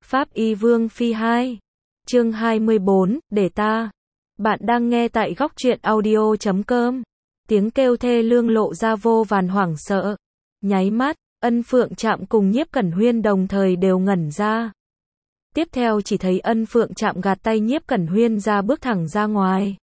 Pháp Y Vương Phi 2. Chương 24, để ta. Bạn đang nghe tại góc truyện audio.com. Tiếng kêu thê lương lộ ra vô vàn hoảng sợ. Nháy mắt, Ân Phượng Trạm cùng Nhiếp Cẩn Huyên đồng thời đều ngẩn ra. Tiếp theo chỉ thấy Ân Phượng Trạm gạt tay Nhiếp Cẩn Huyên ra bước thẳng ra ngoài.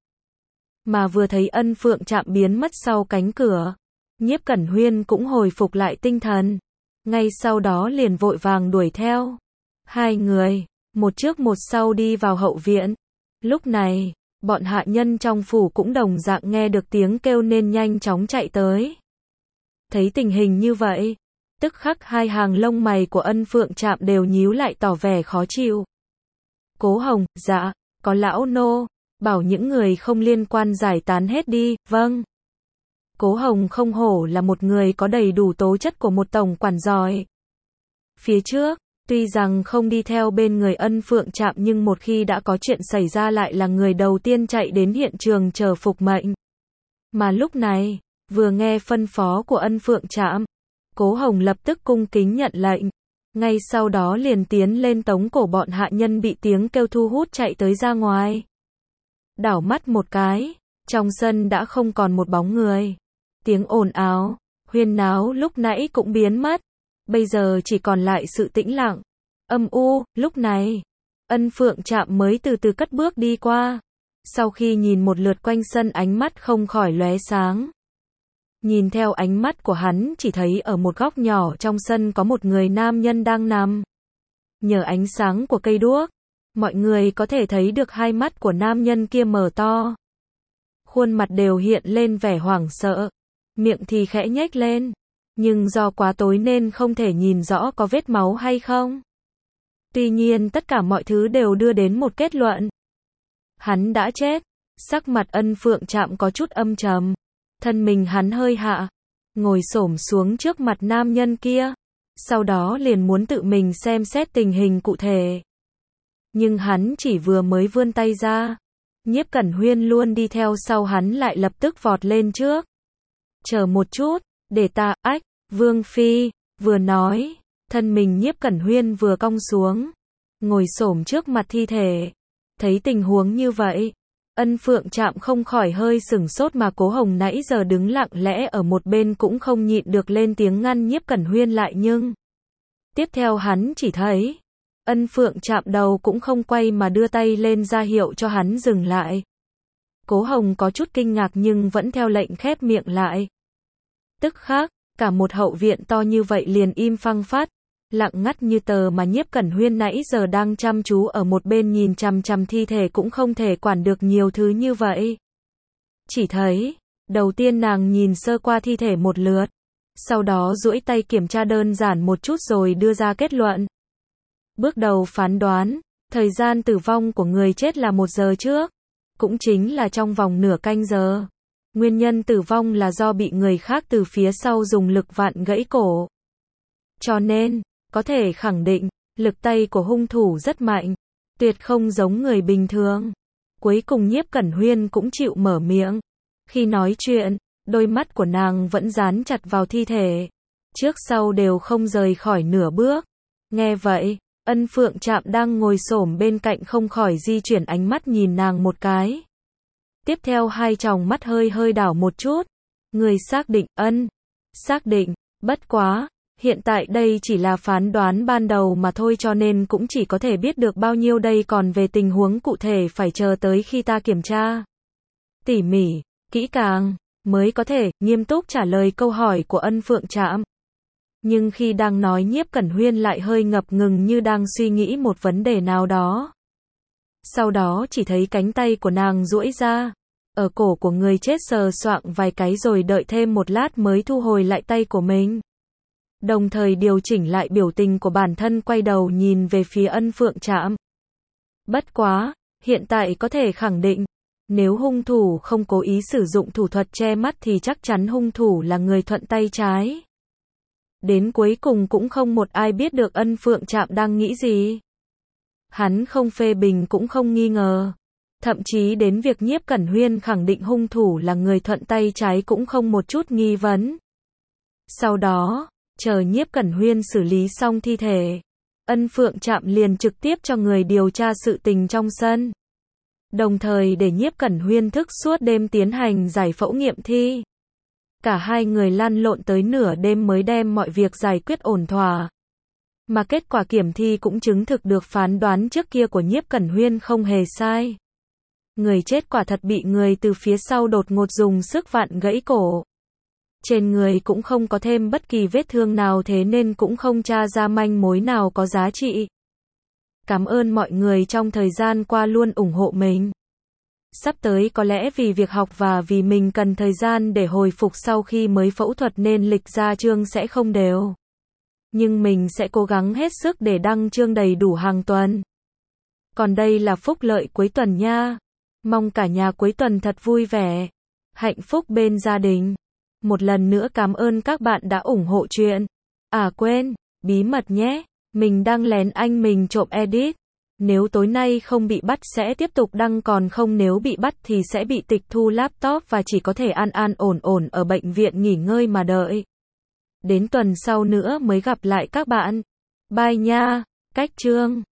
Mà vừa thấy Ân Phượng Trạm biến mất sau cánh cửa, Nhiếp Cẩn Huyên cũng hồi phục lại tinh thần. Ngay sau đó liền vội vàng đuổi theo. Hai người, một trước một sau đi vào hậu viện. Lúc này, bọn hạ nhân trong phủ cũng đồng dạng nghe được tiếng kêu nên nhanh chóng chạy tới. Thấy tình hình như vậy, tức khắc hai hàng lông mày của Ân Phượng Trạm đều nhíu lại tỏ vẻ khó chịu. Cố Hồng, dạ, có lão nô, bảo những người không liên quan giải tán hết đi, vâng. Cố Hồng không hổ là một người có đầy đủ tố chất của một tổng quản giỏi. Phía trước, tuy rằng không đi theo bên người Ân Phượng Trạm nhưng một khi đã có chuyện xảy ra lại là người đầu tiên chạy đến hiện trường chờ phục mệnh. Mà lúc này, vừa nghe phân phó của Ân Phượng Trạm, Cố Hồng lập tức cung kính nhận lệnh. Ngay sau đó liền tiến lên tống cổ bọn hạ nhân bị tiếng kêu thu hút chạy tới ra ngoài. Đảo mắt một cái, trong sân đã không còn một bóng người. Tiếng ồn ào, huyên náo lúc nãy cũng biến mất. Bây giờ chỉ còn lại sự tĩnh lặng, âm u. Lúc này, Ân Phượng Trạm mới từ từ cất bước đi qua. Sau khi nhìn một lượt quanh sân ánh mắt không khỏi lóe sáng. Nhìn theo ánh mắt của hắn chỉ thấy ở một góc nhỏ trong sân có một người nam nhân đang nằm. Nhờ ánh sáng của cây đuốc, mọi người có thể thấy được hai mắt của nam nhân kia mở to. Khuôn mặt đều hiện lên vẻ hoảng sợ, miệng thì khẽ nhếch lên. Nhưng do quá tối nên không thể nhìn rõ có vết máu hay không. Tuy nhiên tất cả mọi thứ đều đưa đến một kết luận. Hắn đã chết. Sắc mặt Ân Phượng Trạm có chút âm trầm. Thân mình hắn hơi hạ, ngồi xổm xuống trước mặt nam nhân kia. Sau đó liền muốn tự mình xem xét tình hình cụ thể. Nhưng hắn chỉ vừa mới vươn tay ra, Nhiếp Cẩn Huyên luôn đi theo sau hắn lại lập tức vọt lên trước. Chờ một chút, để ta, ách, Vương Phi, vừa nói, thân mình Nhiếp Cẩn Huyên vừa cong xuống, ngồi xổm trước mặt thi thể. Thấy tình huống như vậy, Ân Phượng Trạm không khỏi hơi sửng sốt mà Cố Hồng nãy giờ đứng lặng lẽ ở một bên cũng không nhịn được lên tiếng ngăn Nhiếp Cẩn Huyên lại nhưng tiếp theo hắn chỉ thấy Ân Phượng Trạm đầu cũng không quay mà đưa tay lên ra hiệu cho hắn dừng lại. Cố Hồng có chút kinh ngạc nhưng vẫn theo lệnh khép miệng lại. Tức khắc, cả một hậu viện to như vậy liền im phăng phát, lặng ngắt như tờ mà Nhiếp Cẩn Huyên nãy giờ đang chăm chú ở một bên nhìn chằm chằm thi thể cũng không thể quản được nhiều thứ như vậy. Chỉ thấy, đầu tiên nàng nhìn sơ qua thi thể một lượt, sau đó duỗi tay kiểm tra đơn giản một chút rồi đưa ra kết luận. Bước đầu phán đoán, thời gian tử vong của người chết là 1 giờ trước, cũng chính là trong vòng nửa canh giờ. Nguyên nhân tử vong là do bị người khác từ phía sau dùng lực vặn gãy cổ. Cho nên, có thể khẳng định, lực tay của hung thủ rất mạnh, tuyệt không giống người bình thường. Cuối cùng Nhiếp Cẩn Huyên cũng chịu mở miệng. Khi nói chuyện, đôi mắt của nàng vẫn dán chặt vào thi thể, trước sau đều không rời khỏi nửa bước. Nghe vậy, Ân Phượng Trạm đang ngồi xổm bên cạnh không khỏi di chuyển ánh mắt nhìn nàng một cái. Tiếp theo hai tròng mắt hơi hơi đảo một chút. Người xác định, Ân. Xác định, bất quá, hiện tại đây chỉ là phán đoán ban đầu mà thôi cho nên cũng chỉ có thể biết được bao nhiêu đây còn về tình huống cụ thể phải chờ tới khi ta kiểm tra tỉ mỉ, kỹ càng, mới có thể nghiêm túc trả lời câu hỏi của Ân Phượng Trạm. Nhưng khi đang nói Nhiếp Cẩn Huyên lại hơi ngập ngừng như đang suy nghĩ một vấn đề nào đó. Sau đó chỉ thấy cánh tay của nàng duỗi ra, ở cổ của người chết sờ soạng vài cái rồi đợi thêm một lát mới thu hồi lại tay của mình. Đồng thời điều chỉnh lại biểu tình của bản thân quay đầu nhìn về phía Ân Phượng Trạm. Bất quá, hiện tại có thể khẳng định, nếu hung thủ không cố ý sử dụng thủ thuật che mắt thì chắc chắn hung thủ là người thuận tay trái. Đến cuối cùng cũng không một ai biết được Ân Phượng Trạm đang nghĩ gì. Hắn không phê bình cũng không nghi ngờ. Thậm chí đến việc Nhiếp Cẩn Huyên khẳng định hung thủ là người thuận tay trái cũng không một chút nghi vấn. Sau đó, chờ Nhiếp Cẩn Huyên xử lý xong thi thể, Ân Phượng Trạm liền trực tiếp cho người điều tra sự tình trong sân. Đồng thời để Nhiếp Cẩn Huyên thức suốt đêm tiến hành giải phẫu nghiệm thi. Cả hai người lăn lộn tới nửa đêm mới đem mọi việc giải quyết ổn thỏa. Mà kết quả kiểm thi cũng chứng thực được phán đoán trước kia của Nhiếp Cẩn Huyên không hề sai. Người chết quả thật bị người từ phía sau đột ngột dùng sức vặn gãy cổ. Trên người cũng không có thêm bất kỳ vết thương nào, thế nên cũng không tra ra manh mối nào có giá trị. Cảm ơn mọi người trong thời gian qua luôn ủng hộ mình. Sắp tới có lẽ vì việc học và vì mình cần thời gian để hồi phục sau khi mới phẫu thuật nên lịch ra chương sẽ không đều. Nhưng mình sẽ cố gắng hết sức để đăng chương đầy đủ hàng tuần. Còn đây là phúc lợi cuối tuần nha. Mong cả nhà cuối tuần thật vui vẻ, hạnh phúc bên gia đình. Một lần nữa cảm ơn các bạn đã ủng hộ chuyện. À quên, bí mật nhé, mình đang lén anh mình trộm edit. Nếu tối nay không bị bắt sẽ tiếp tục đăng, còn không nếu bị bắt thì sẽ bị tịch thu laptop và chỉ có thể an ổn ở bệnh viện nghỉ ngơi mà đợi. Đến tuần sau nữa mới gặp lại các bạn. Bye nha, cách chương.